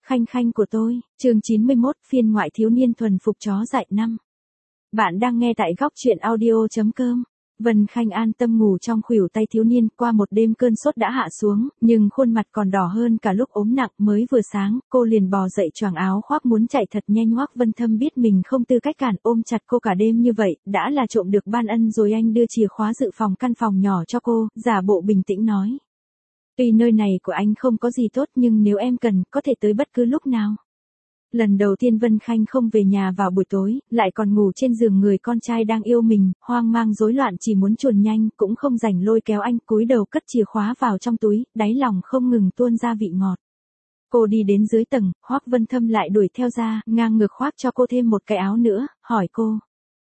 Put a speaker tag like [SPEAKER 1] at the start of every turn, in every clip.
[SPEAKER 1] Khanh khanh của tôi, chương 91, phiên ngoại thiếu niên thuần phục chó dại 5. Bạn đang nghe tại góc truyện audio.com. Vân Khanh an tâm ngủ trong khuỷu tay thiếu niên, qua một đêm cơn sốt đã hạ xuống, nhưng khuôn mặt còn đỏ hơn cả lúc ốm nặng. Mới vừa sáng, cô liền bò dậy choàng áo khoác muốn chạy thật nhanh. Hoắc Vân Thâm biết mình không tư cách cản, ôm chặt cô cả đêm như vậy, đã là trộm được ban ân rồi. Anh đưa chìa khóa dự phòng căn phòng nhỏ cho cô, giả bộ bình tĩnh nói. Tuy nơi này của anh không có gì tốt nhưng nếu em cần, có thể tới bất cứ lúc nào. Lần đầu tiên Vân Khanh không về nhà vào buổi tối, lại còn ngủ trên giường người con trai đang yêu mình, hoang mang rối loạn chỉ muốn chuồn nhanh, cũng không rảnh lôi kéo anh, cúi đầu cất chìa khóa vào trong túi, đáy lòng không ngừng tuôn ra vị ngọt. Cô đi đến dưới tầng, Hoắc Vân Thâm lại đuổi theo ra, ngang ngược khoác cho cô thêm một cái áo nữa, hỏi cô.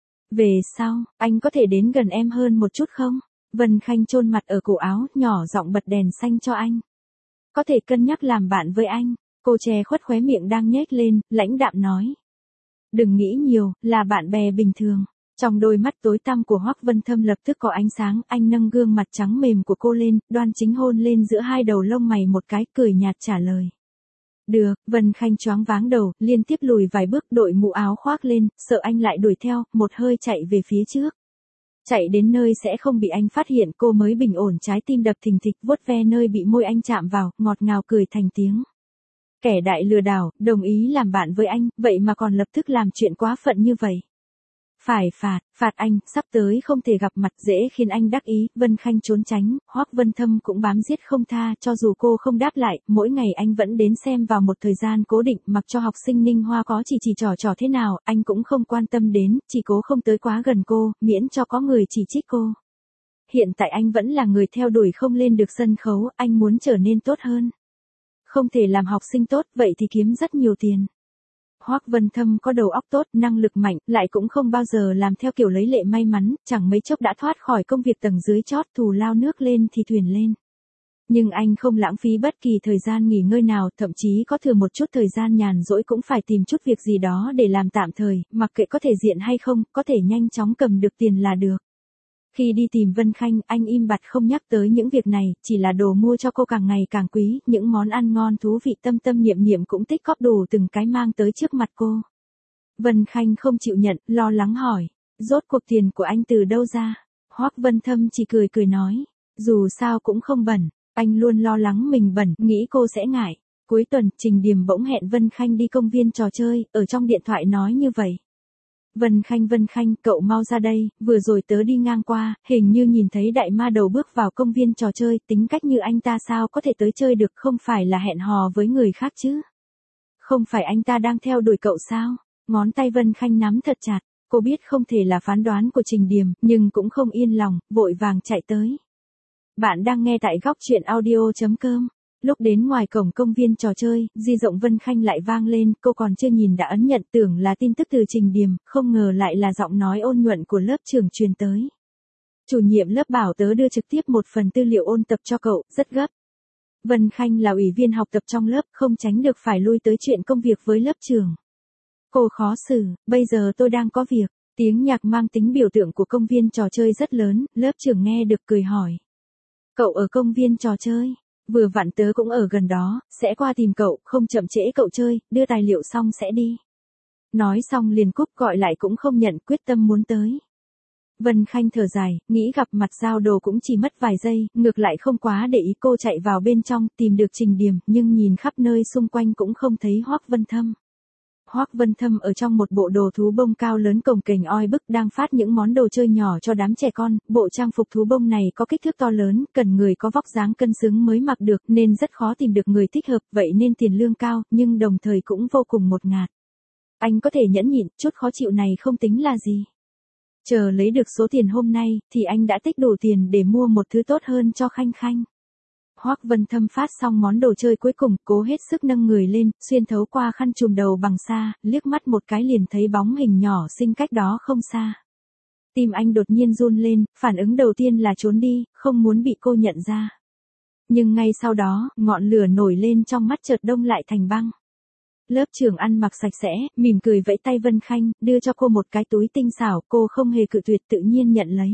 [SPEAKER 1] Về sau, anh có thể đến gần em hơn một chút không? Vân Khanh chôn mặt ở cổ áo, nhỏ giọng bật đèn xanh cho anh. Có thể cân nhắc làm bạn với anh. Cô che khuất khóe miệng đang nhếch lên, lãnh đạm nói. Đừng nghĩ nhiều, là bạn bè bình thường. Trong đôi mắt tối tăm của Hoắc Vân Thâm lập tức có ánh sáng, anh nâng gương mặt trắng mềm của cô lên, đoan chính hôn lên giữa hai đầu lông mày một cái, cười nhạt trả lời. Được, Vân Khanh choáng váng đầu, liên tiếp lùi vài bước, đội mũ áo khoác lên, sợ anh lại đuổi theo, một hơi chạy về phía trước. Chạy đến nơi sẽ không bị anh phát hiện, cô mới bình ổn, trái tim đập thình thịch, vuốt ve nơi bị môi anh chạm vào, ngọt ngào cười thành tiếng. Kẻ đại lừa đảo, đồng ý làm bạn với anh, vậy mà còn lập tức làm chuyện quá phận như vậy. Phải phạt anh, sắp tới không thể gặp mặt, dễ khiến anh đắc ý. Vân Khanh trốn tránh, Hoắc Vân Thâm cũng bám giết không tha, cho dù cô không đáp lại, mỗi ngày anh vẫn đến xem vào một thời gian cố định, mặc cho học sinh Ninh Hoa có chỉ trò thế nào, anh cũng không quan tâm đến, chỉ cố không tới quá gần cô, miễn cho có người chỉ trích cô. Hiện tại anh vẫn là người theo đuổi không lên được sân khấu, anh muốn trở nên tốt hơn. Không thể làm học sinh tốt, vậy thì kiếm rất nhiều tiền. Hoắc Vân Thâm có đầu óc tốt, năng lực mạnh, lại cũng không bao giờ làm theo kiểu lấy lệ may mắn, chẳng mấy chốc đã thoát khỏi công việc tầng dưới chót, thù lao nước lên thì thuyền lên. Nhưng anh không lãng phí bất kỳ thời gian nghỉ ngơi nào, thậm chí có thừa một chút thời gian nhàn rỗi cũng phải tìm chút việc gì đó để làm tạm thời, mặc kệ có thể diện hay không, có thể nhanh chóng cầm được tiền là được. Khi đi tìm Vân Khanh, anh im bặt không nhắc tới những việc này, chỉ là đồ mua cho cô càng ngày càng quý, những món ăn ngon thú vị tâm niệm cũng tích cóp đủ từng cái mang tới trước mặt cô. Vân Khanh không chịu nhận, lo lắng hỏi, rốt cuộc tiền của anh từ đâu ra? Hoắc Vân Thâm chỉ cười nói, dù sao cũng không bẩn, anh luôn lo lắng mình bẩn, nghĩ cô sẽ ngại. Cuối tuần, Trình Điềm bỗng hẹn Vân Khanh đi công viên trò chơi, ở trong điện thoại nói như vậy. Vân Khanh, cậu mau ra đây, vừa rồi tớ đi ngang qua, hình như nhìn thấy đại ma đầu bước vào công viên trò chơi, tính cách như anh ta sao có thể tới chơi được, không phải là hẹn hò với người khác chứ? Không phải anh ta đang theo đuổi cậu sao? Ngón tay Vân Khanh nắm thật chặt, cô biết không thể là phán đoán của Trình Điềm, nhưng cũng không yên lòng, vội vàng chạy tới. Bạn đang nghe tại góc truyện audio.com. Lúc đến ngoài cổng công viên trò chơi, di động Vân Khanh lại vang lên, cô còn chưa nhìn đã ấn nhận, tưởng là tin tức từ Trình Điềm, không ngờ lại là giọng nói ôn nhuận của lớp trưởng truyền tới. Chủ nhiệm lớp bảo tớ đưa trực tiếp một phần tư liệu ôn tập cho cậu, rất gấp. Vân Khanh là ủy viên học tập trong lớp, không tránh được phải lui tới chuyện công việc với lớp trưởng. Cô khó xử, bây giờ tôi đang có việc. Tiếng nhạc mang tính biểu tượng của công viên trò chơi rất lớn, lớp trưởng nghe được cười hỏi. Cậu ở công viên trò chơi? Vừa vặn tớ cũng ở gần đó, sẽ qua tìm cậu, không chậm trễ cậu chơi, đưa tài liệu xong sẽ đi. Nói xong liền cúp, gọi lại cũng không nhận, quyết tâm muốn tới. Vân Khanh thở dài, nghĩ gặp mặt giao đồ cũng chỉ mất vài giây, ngược lại không quá để ý. Cô chạy vào bên trong, tìm được Trình Điềm, nhưng nhìn khắp nơi xung quanh cũng không thấy Hoắc Vân Thâm. Hoắc Vân Thâm ở trong một bộ đồ thú bông cao lớn cồng kềnh oi bức đang phát những món đồ chơi nhỏ cho đám trẻ con, bộ trang phục thú bông này có kích thước to lớn, cần người có vóc dáng cân xứng mới mặc được nên rất khó tìm được người thích hợp, vậy nên tiền lương cao, nhưng đồng thời cũng vô cùng ngột ngạt. Anh có thể nhẫn nhịn, chút khó chịu này không tính là gì. Chờ lấy được số tiền hôm nay, thì anh đã tích đủ tiền để mua một thứ tốt hơn cho Khanh Khanh. Hoắc Vân Thâm phát xong món đồ chơi cuối cùng, cố hết sức nâng người lên, xuyên thấu qua khăn trùm đầu bằng sa, liếc mắt một cái liền thấy bóng hình nhỏ xinh cách đó không xa. Tim anh đột nhiên run lên, phản ứng đầu tiên là trốn đi, không muốn bị cô nhận ra. Nhưng ngay sau đó, ngọn lửa nổi lên trong mắt chợt đông lại thành băng. Lớp trưởng ăn mặc sạch sẽ, mỉm cười vẫy tay Vân Khanh, đưa cho cô một cái túi tinh xảo, cô không hề cự tuyệt, tự nhiên nhận lấy.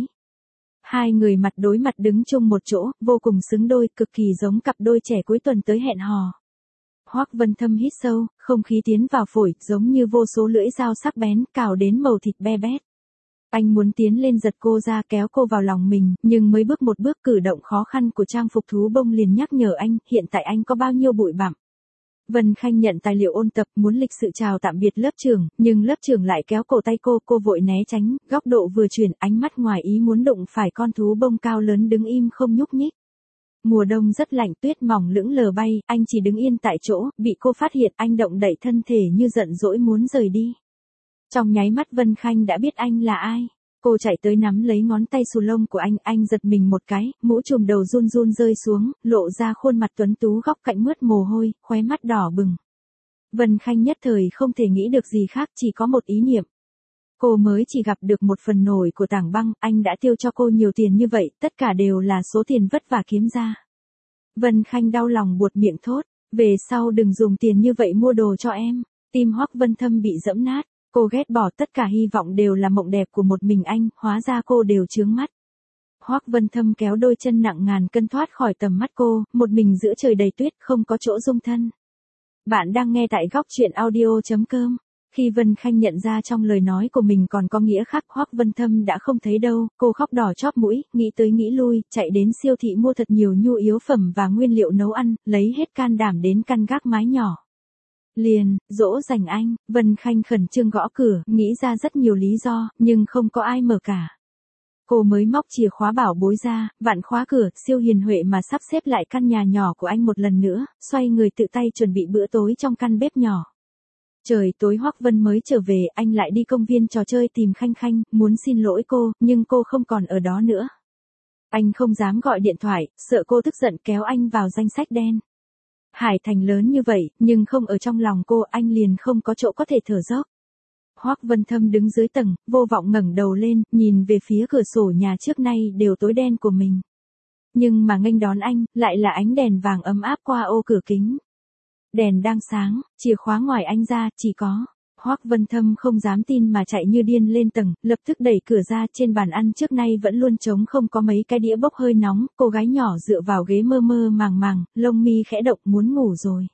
[SPEAKER 1] Hai người mặt đối mặt đứng chung một chỗ, vô cùng xứng đôi, cực kỳ giống cặp đôi trẻ cuối tuần tới hẹn hò. Hoắc Vân Thâm hít sâu, không khí tiến vào phổi, giống như vô số lưỡi dao sắc bén, cào đến màu thịt be bét. Anh muốn tiến lên giật cô ra kéo cô vào lòng mình, nhưng mới bước một bước cử động khó khăn của trang phục thú bông liền nhắc nhở anh, hiện tại anh có bao nhiêu bụi bặm. Vân Khanh nhận tài liệu ôn tập muốn lịch sự chào tạm biệt lớp trưởng, nhưng lớp trưởng lại kéo cổ tay cô vội né tránh, góc độ vừa chuyển, ánh mắt ngoài ý muốn đụng phải con thú bông cao lớn đứng im không nhúc nhích. Mùa đông rất lạnh, tuyết mỏng lững lờ bay, anh chỉ đứng yên tại chỗ, bị cô phát hiện, anh động đậy thân thể như giận dỗi muốn rời đi. Trong nháy mắt Vân Khanh đã biết anh là ai. Cô chạy tới nắm lấy ngón tay xù lông của anh giật mình một cái, mũ trùm đầu run run rơi xuống, lộ ra khuôn mặt tuấn tú góc cạnh mướt mồ hôi, khóe mắt đỏ bừng. Vân Khanh nhất thời không thể nghĩ được gì khác, chỉ có một ý niệm. Cô mới chỉ gặp được một phần nổi của Tảng Băng, anh đã tiêu cho cô nhiều tiền như vậy, tất cả đều là số tiền vất vả kiếm ra. Vân Khanh đau lòng buột miệng thốt, về sau đừng dùng tiền như vậy mua đồ cho em. Tim Hoắc Vân Thâm bị dẫm nát, cô ghét bỏ tất cả hy vọng đều là mộng đẹp của một mình anh, hóa ra cô đều chướng mắt. Hoắc Vân Thâm kéo đôi chân nặng ngàn cân thoát khỏi tầm mắt cô, một mình giữa trời đầy tuyết không có chỗ dung thân. Bạn đang nghe tại góc truyện audio.com. Khi Vân Khanh nhận ra trong lời nói của mình còn có nghĩa khác, Hoắc Vân Thâm đã không thấy đâu, cô khóc đỏ chóp mũi, nghĩ tới nghĩ lui, chạy đến siêu thị mua thật nhiều nhu yếu phẩm và nguyên liệu nấu ăn, lấy hết can đảm đến căn gác mái nhỏ. Liền, dỗ dành anh, Vân Khanh khẩn trương gõ cửa, nghĩ ra rất nhiều lý do, nhưng không có ai mở cả. Cô mới móc chìa khóa bảo bối ra, vặn khóa cửa, siêu hiền huệ mà sắp xếp lại căn nhà nhỏ của anh một lần nữa, xoay người tự tay chuẩn bị bữa tối trong căn bếp nhỏ. Trời tối Hoắc Vân mới trở về, anh lại đi công viên trò chơi tìm Khanh Khanh, muốn xin lỗi cô, nhưng cô không còn ở đó nữa. Anh không dám gọi điện thoại, sợ cô tức giận kéo anh vào danh sách đen. Hải Thành lớn như vậy, nhưng không ở trong lòng cô, anh liền không có chỗ có thể thở dốc. Hoắc Vân Thâm đứng dưới tầng, vô vọng ngẩng đầu lên, nhìn về phía cửa sổ nhà trước nay đều tối đen của mình. Nhưng mà nghênh đón anh, lại là ánh đèn vàng ấm áp qua ô cửa kính. Đèn đang sáng, chìa khóa ngoài anh ra, chỉ có. Hoắc Vân Thâm không dám tin mà chạy như điên lên tầng, lập tức đẩy cửa ra, trên bàn ăn trước nay vẫn luôn trống không có mấy cái đĩa bốc hơi nóng, cô gái nhỏ dựa vào ghế mơ mơ màng màng, lông mi khẽ động muốn ngủ rồi.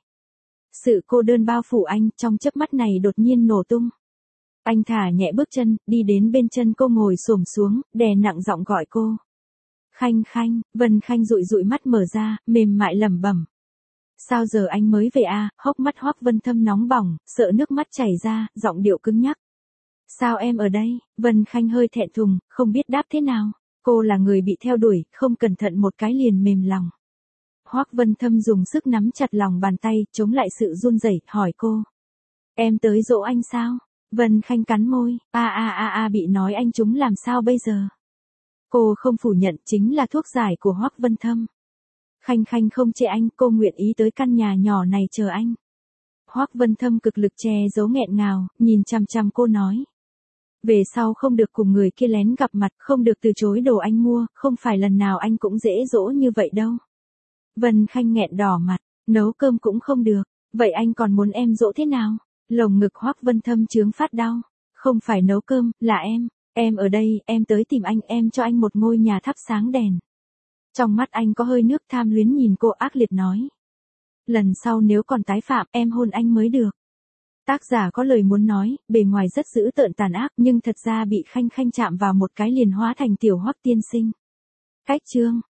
[SPEAKER 1] Sự cô đơn bao phủ anh, trong chớp mắt này đột nhiên nổ tung. Anh thả nhẹ bước chân, đi đến bên chân cô ngồi xổm xuống, đè nặng giọng gọi cô. Khanh Khanh, Vân Khanh dụi dụi mắt mở ra, mềm mại lẩm bẩm. Sao giờ anh mới về à, hốc mắt Hoắc Vân Thâm nóng bỏng, sợ nước mắt chảy ra, giọng điệu cứng nhắc. Sao em ở đây, Vân Khanh hơi thẹn thùng, không biết đáp thế nào, cô là người bị theo đuổi, không cẩn thận một cái liền mềm lòng. Hoắc Vân Thâm dùng sức nắm chặt lòng bàn tay, chống lại sự run rẩy, hỏi cô. Em tới dỗ anh sao? Vân Khanh cắn môi, bị nói anh trúng làm sao bây giờ? Cô không phủ nhận chính là thuốc giải của Hoắc Vân Thâm. Khanh Khanh không chê anh, cô nguyện ý tới căn nhà nhỏ này chờ anh. Hoắc Vân Thâm cực lực che giấu nghẹn ngào, nhìn chằm chằm cô nói. Về sau không được cùng người kia lén gặp mặt, không được từ chối đồ anh mua, không phải lần nào anh cũng dễ dỗ như vậy đâu. Vân Khanh nghẹn đỏ mặt, nấu cơm cũng không được, vậy anh còn muốn em dỗ thế nào? Lồng ngực Hoắc Vân Thâm chướng phát đau. Không phải nấu cơm, là em ở đây, em tới tìm anh, em cho anh một ngôi nhà thắp sáng đèn. Trong mắt anh có hơi nước tham luyến nhìn cô ác liệt nói. Lần sau nếu còn tái phạm, em hôn anh mới được. Tác giả có lời muốn nói, bề ngoài rất dữ tợn tàn ác nhưng thật ra bị Khanh Khanh chạm vào một cái liền hóa thành tiểu Hoắc tiên sinh. Cách chương.